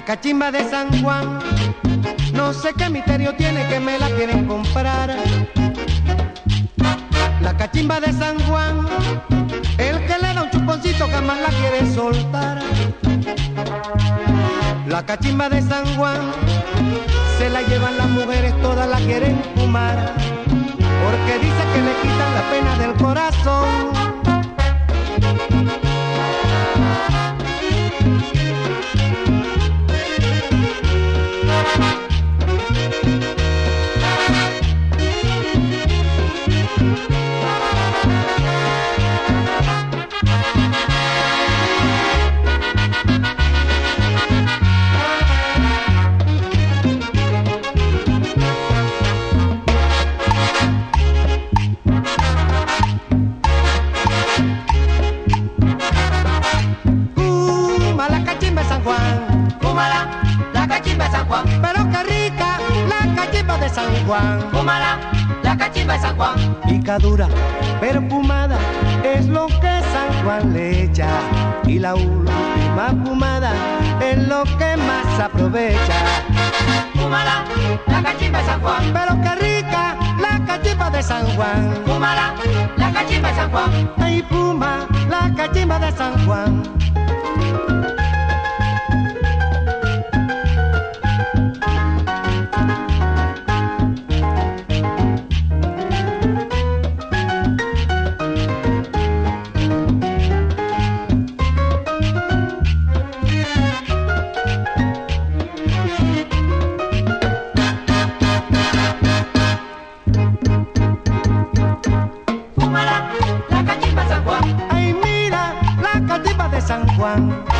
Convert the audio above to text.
cachimba de San Juan, no sé qué misterio tiene que me la quieren comprar. La cachimba de San Juan, el que le da un chuponcito jamás la quiere soltar. La cachimba de San Juan, se la llevan las mujeres, todas la quieren fumar, porque dice que le quitan la pena del corazón. Fúmala, la cachimba de San Juan. Pero qué rica la cachimba de San Juan. Fúmala, la cachimba de San Juan. Picadura, perfumada, es lo que San Juan le echa. Y la última fumada es lo que más aprovecha. Fúmala, la cachimba de San Juan. Pero qué rica la cachimba de San Juan. Fúmala, la cachimba de San Juan. Ay, fuma la cachimba de San Juan. Fúmala, la cachimba de San Juan. Ay, mira la cachimba de San Juan.